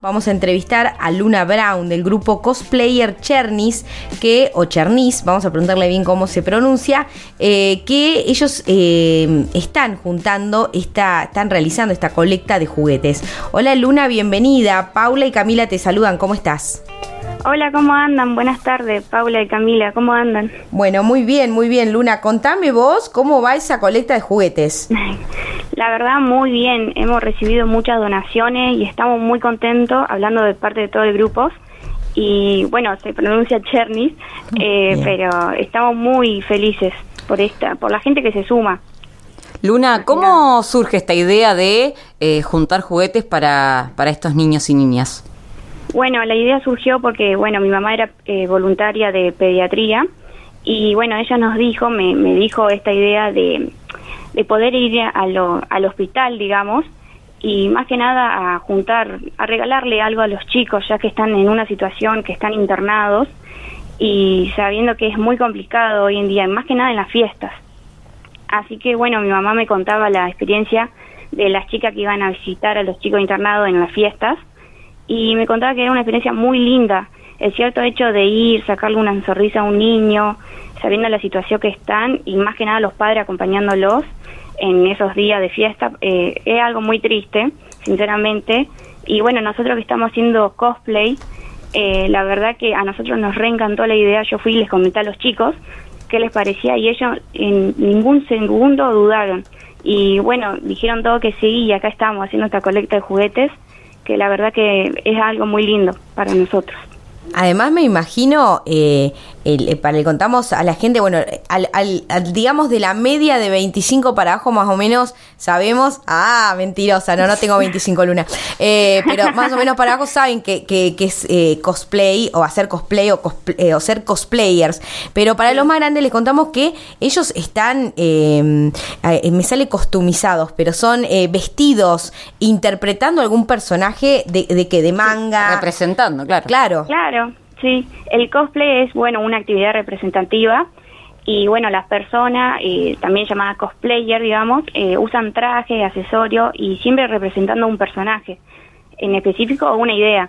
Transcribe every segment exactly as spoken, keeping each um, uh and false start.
Vamos a entrevistar a Luna Brown del grupo Cosplayer Chernis, que, o Chernis, vamos a preguntarle bien cómo se pronuncia, eh, que ellos eh, están juntando, esta, están realizando esta colecta de juguetes. Hola Luna, bienvenida. Paula y Camila te saludan, ¿cómo estás? Hola, ¿cómo andan? Buenas tardes, Paula y Camila, ¿cómo andan? Bueno, muy bien, muy bien, Luna. Contame vos cómo va esa colecta de juguetes. La verdad, muy bien. Hemos recibido muchas donaciones y estamos muy contentos, hablando de parte de todo el grupo. Y bueno, se pronuncia Chernis, eh, pero estamos muy felices por esta, por la gente que se suma. Luna, ¿cómo surge esta idea de eh, juntar juguetes para, para estos niños y niñas? Bueno, la idea surgió porque, bueno, mi mamá era eh, voluntaria de pediatría y, bueno, ella nos dijo, me, me dijo esta idea de, de poder ir a lo, al hospital, digamos, y más que nada a juntar, a regalarle algo a los chicos, ya que están en una situación que están internados y sabiendo que es muy complicado hoy en día, más que nada en las fiestas. Así que, bueno, mi mamá me contaba la experiencia de las chicas que iban a visitar a los chicos internados en las fiestas, y me contaba que era una experiencia muy linda, el cierto hecho de ir, sacarle una sonrisa a un niño, sabiendo la situación que están, y más que nada los padres acompañándolos en esos días de fiesta, eh, es algo muy triste, sinceramente. Y bueno, nosotros que estamos haciendo cosplay, eh, la verdad que a nosotros nos reencantó la idea. Yo fui y les comenté a los chicos qué les parecía, y ellos en ningún segundo dudaron. Y bueno, dijeron todo que sí, y acá estamos haciendo esta colecta de juguetes, que la verdad que es algo muy lindo para nosotros. Además me imagino, eh, el, eh, para le contamos a la gente, bueno, al, al, al, digamos de la media de veinticinco para abajo más o menos sabemos, ah, mentirosa, no, no tengo veinticinco, Luna, eh, pero más o menos para abajo saben que, que, que es eh, cosplay o hacer cosplay o, cosplay, eh, o ser cosplayers, pero para los más grandes les contamos que ellos están, eh, eh, me sale costumizados, pero son eh, vestidos interpretando algún personaje de, de que de manga. Sí, representando, claro. Claro. Claro. Sí, el cosplay es, bueno, una actividad representativa y, bueno, las personas, eh, también llamadas cosplayer, digamos, eh, usan traje, accesorio y siempre representando un personaje, en específico o una idea.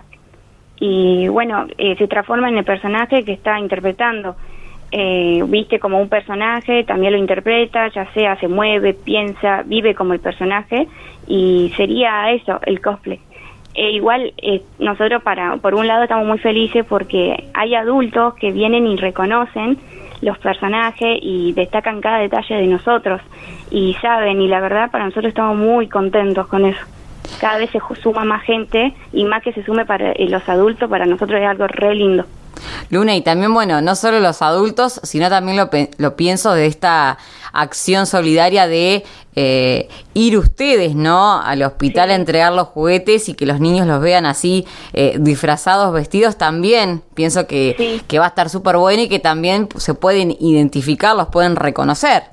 Y, bueno, eh, se transforma en el personaje que está interpretando. Eh, viste como un personaje, también lo interpreta, ya sea se mueve, piensa, vive como el personaje, y sería eso, el cosplay. Eh, igual eh, nosotros para por un lado estamos muy felices porque hay adultos que vienen y reconocen los personajes y destacan cada detalle de nosotros y saben, y la verdad para nosotros estamos muy contentos con eso. Cada vez se suma más gente y más que se sume para eh, los adultos, para nosotros es algo re lindo. Luna, y también, bueno, no solo los adultos, sino también lo, lo pienso de esta acción solidaria de eh, ir ustedes, ¿no?, al hospital sí. a entregar los juguetes y que los niños los vean así, eh, disfrazados, vestidos, también pienso que, sí. que va a estar súper bueno y que también se pueden identificar, los pueden reconocer.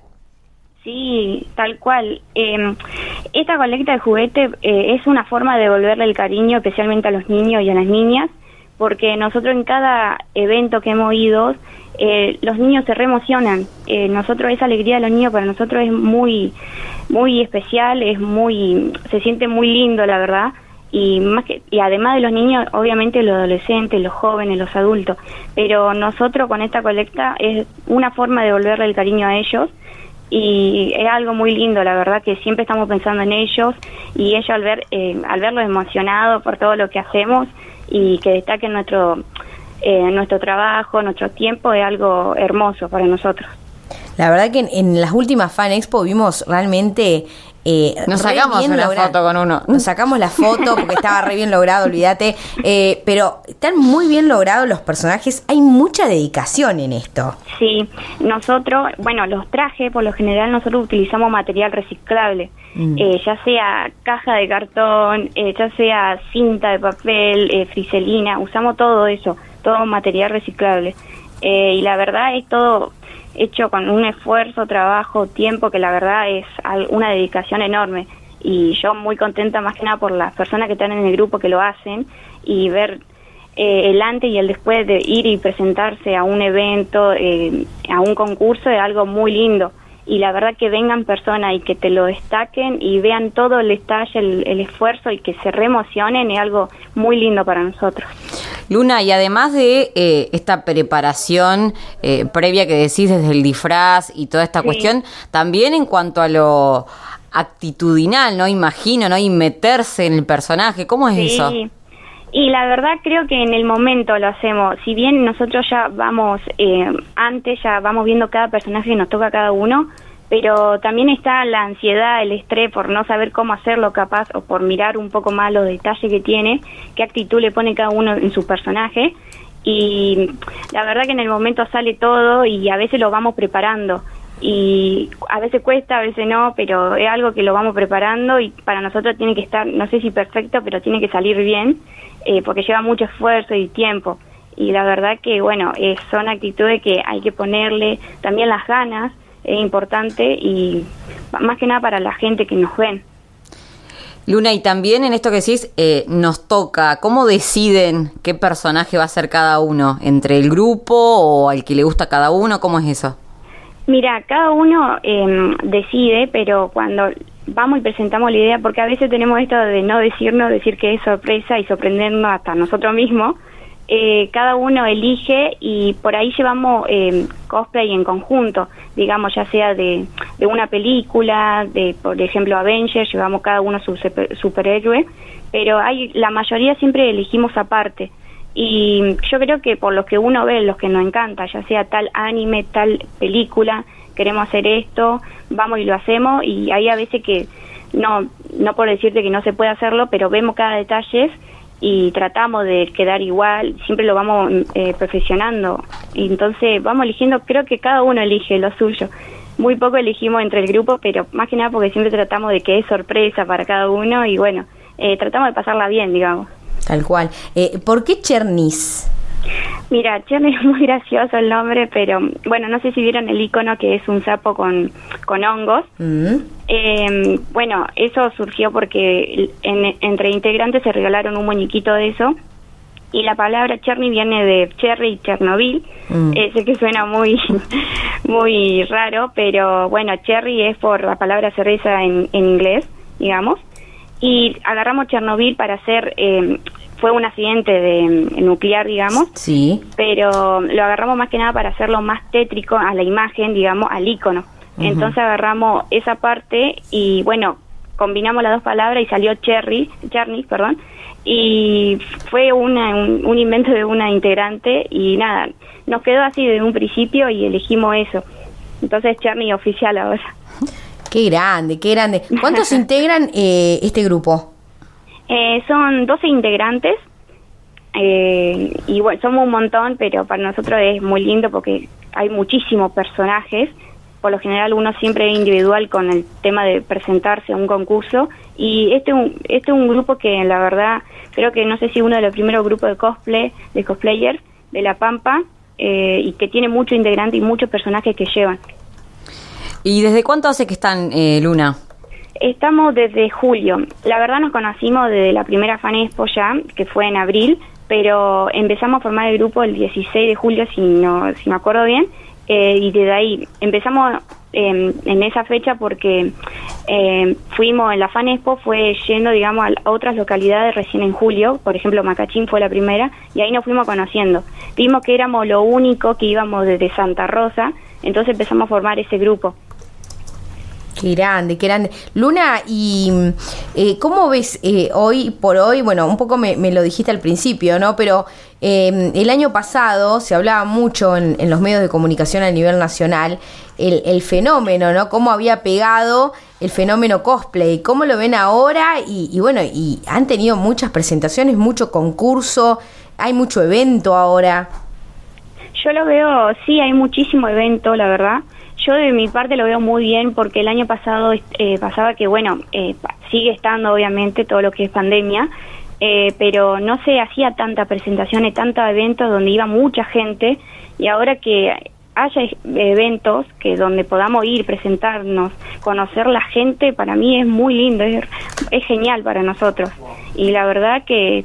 Sí, tal cual. Eh, esta colecta de juguetes eh, es una forma de devolverle el cariño, especialmente a los niños y a las niñas, porque nosotros en cada evento que hemos ido, eh, los niños se reemocionan. Eh, nosotros, esa alegría de los niños para nosotros es muy muy especial, es muy se siente muy lindo, la verdad. Y más que y además de los niños, obviamente los adolescentes, los jóvenes, los adultos. Pero nosotros con esta colecta es una forma de devolverle el cariño a ellos. Y es algo muy lindo, la verdad, que siempre estamos pensando en ellos, y ellos al ver eh, al verlos emocionados por todo lo que hacemos y que destaquen nuestro eh, nuestro trabajo, nuestro tiempo, es algo hermoso para nosotros. La verdad que en, en las últimas Fan Expo vimos realmente... Eh, Nos sacamos una logrado. foto con uno. Nos sacamos la foto porque estaba re bien logrado, olvídate. Eh, pero están muy bien logrados los personajes. Hay mucha dedicación en esto. Sí, nosotros, bueno, los trajes, por lo general, nosotros utilizamos material reciclable. Mm. Eh, ya sea caja de cartón, eh, ya sea cinta de papel, eh, friselina. Usamos todo eso, todo material reciclable. Eh, y la verdad es todo hecho con un esfuerzo, trabajo, tiempo, que la verdad es una dedicación enorme, y yo muy contenta más que nada por las personas que están en el grupo que lo hacen, y ver eh, el antes y el después de ir y presentarse a un evento, eh, a un concurso, es algo muy lindo, y la verdad que vengan personas y que te lo destaquen y vean todo el detalle, el, el esfuerzo y que se reemocionen es algo muy lindo para nosotros. Luna, y además de eh, esta preparación eh, previa que decís desde el disfraz y toda esta sí. cuestión, también en cuanto a lo actitudinal, ¿no? Imagino, ¿no? Y meterse en el personaje, ¿cómo es sí. eso? Y la verdad creo que en el momento lo hacemos, si bien nosotros ya vamos, eh, antes ya vamos viendo cada personaje que nos toca a cada uno, pero también está la ansiedad, el estrés por no saber cómo hacerlo capaz o por mirar un poco más los detalles que tiene, qué actitud le pone cada uno en su personaje, y la verdad que en el momento sale todo y a veces lo vamos preparando. Y a veces cuesta, a veces no, pero es algo que lo vamos preparando y para nosotros tiene que estar, no sé si perfecto, pero tiene que salir bien, eh, porque lleva mucho esfuerzo y tiempo. Y la verdad que, bueno, eh, son actitudes que hay que ponerle, también las ganas, es importante y más que nada para la gente que nos ven. Luna, y también en esto que decís, eh, nos toca, ¿cómo deciden qué personaje va a ser cada uno? ¿Entre el grupo o al que le gusta a cada uno? ¿Cómo es eso? Mira, cada uno eh, decide, pero cuando vamos y presentamos la idea, porque a veces tenemos esto de no decirnos, decir que es sorpresa y sorprendernos hasta nosotros mismos, eh, cada uno elige y por ahí llevamos eh, cosplay en conjunto, digamos, ya sea de, de una película, de por ejemplo Avengers, llevamos cada uno su super, superhéroe, pero hay la mayoría siempre elegimos aparte. Y yo creo que por lo que uno ve, los que nos encanta, ya sea tal anime, tal película, queremos hacer esto, vamos y lo hacemos, y hay a veces que, no no por decirte que no se puede hacerlo, pero vemos cada detalle y tratamos de quedar igual, siempre lo vamos eh, perfeccionando, y entonces vamos eligiendo, creo que cada uno elige lo suyo. Muy poco elegimos entre el grupo, pero más que nada porque siempre tratamos de que es sorpresa para cada uno, y bueno, eh, tratamos de pasarla bien, digamos. Tal cual. Eh, ¿Por qué Chernis? Mira, Chernis es muy gracioso el nombre, pero bueno, no sé si vieron el icono que es un sapo con, con hongos. Mm. Eh, bueno, eso surgió porque en, entre integrantes se regalaron un muñequito de eso, y la palabra Chernis viene de Cherry y Chernobyl. Mm. Eh, sé que suena muy muy raro, pero bueno, Cherry es por la palabra cereza en, en inglés, digamos. Y agarramos Chernobyl para hacer, eh, fue un accidente de nuclear, digamos, sí, pero lo agarramos más que nada para hacerlo más tétrico a la imagen, digamos, al icono. Uh-huh. Entonces agarramos esa parte y, bueno, combinamos las dos palabras y salió Cherry, Chernis, perdón, y fue una, un, un invento de una integrante y nada, nos quedó así desde un principio y elegimos eso. Entonces Chernis oficial ahora. Qué grande, qué grande. ¿Cuántos integran eh, este grupo? Eh, son doce integrantes, eh, y bueno, somos un montón, pero para nosotros es muy lindo porque hay muchísimos personajes. Por lo general uno siempre es individual con el tema de presentarse a un concurso, y este, este es un grupo que la verdad creo que no sé si uno de los primeros grupos de cosplay, de cosplayers de La Pampa, eh, y que tiene muchos integrantes y muchos personajes que llevan. ¿Y desde cuánto hace que están, eh, Luna? Estamos desde julio. La verdad nos conocimos desde la primera Fan Expo ya, que fue en abril, pero empezamos a formar el grupo el dieciséis de julio, si no si me acuerdo bien, eh, y desde ahí empezamos eh, en esa fecha porque eh, fuimos en la Fan Expo, fue yendo, digamos, a otras localidades recién en julio, por ejemplo Macachín fue la primera, y ahí nos fuimos conociendo. Vimos que éramos lo único que íbamos desde Santa Rosa, entonces empezamos a formar ese grupo. Qué grande, qué grande. Luna, ¿y eh, cómo ves eh, hoy por hoy? Bueno, un poco me, me lo dijiste al principio, ¿no? Pero eh, el año pasado se hablaba mucho en, en los medios de comunicación a nivel nacional el, el fenómeno, ¿no? Cómo había pegado el fenómeno cosplay. ¿Cómo lo ven ahora? Y, y bueno, y han tenido muchas presentaciones, mucho concurso, hay mucho evento ahora. Yo lo veo, sí, hay muchísimo evento, la verdad. Yo de mi parte lo veo muy bien porque el año pasado eh, pasaba que, bueno, eh, sigue estando obviamente todo lo que es pandemia, eh, pero no se hacía tanta presentación y tantos eventos donde iba mucha gente, y ahora que haya eventos que donde podamos ir, presentarnos, conocer la gente, para mí es muy lindo, es, es genial para nosotros. Y la verdad que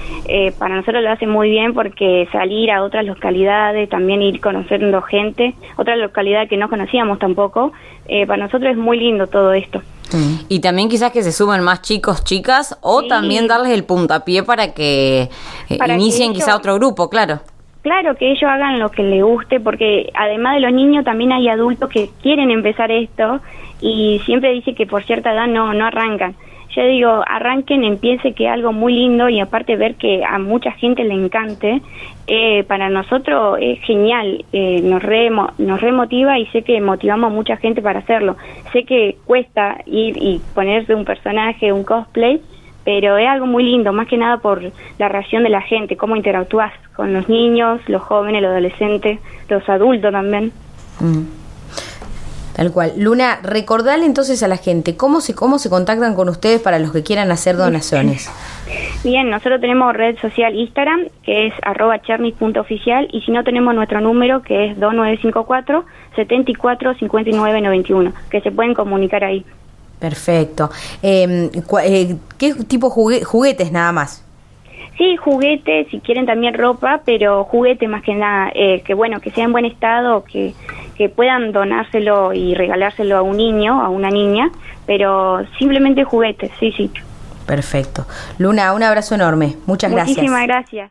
eh, para nosotros lo hace muy bien porque salir a otras localidades, también ir conociendo gente, otra localidad que no conocíamos tampoco, eh, para nosotros es muy lindo todo esto. Y también quizás que se sumen más chicos, chicas, o sí. también darles el puntapié para que eh, para inicien que ellos, quizá otro grupo, claro. Claro, que ellos hagan lo que les guste, porque además de los niños también hay adultos que quieren empezar esto y siempre dicen que por cierta edad no, no arrancan. Yo digo, arranquen, empiece, que es algo muy lindo y aparte ver que a mucha gente le encante, eh, para nosotros es genial, eh, nos re, nos remotiva y sé que motivamos a mucha gente para hacerlo. Sé que cuesta ir y ponerse un personaje, un cosplay, pero es algo muy lindo, más que nada por la reacción de la gente, cómo interactúas con los niños, los jóvenes, los adolescentes, los adultos también. Mm. Tal cual. Luna, recordale entonces a la gente, ¿cómo se cómo se contactan con ustedes para los que quieran hacer donaciones? Bien, nosotros tenemos red social Instagram, que es arroba chernis punto oficial, y si no tenemos nuestro número, que es dos nueve cinco cuatro, siete cuatro, cinco nueve nueve uno, que se pueden comunicar ahí. Perfecto. Eh, eh, ¿Qué tipo de jugue- juguetes nada más? Sí, juguetes, si quieren también ropa, pero juguete más que nada, eh, que bueno, que sea en buen estado, que, que puedan donárselo y regalárselo a un niño, a una niña, pero simplemente juguetes, sí, sí. Perfecto. Luna, un abrazo enorme. Muchas gracias. Muchísimas gracias.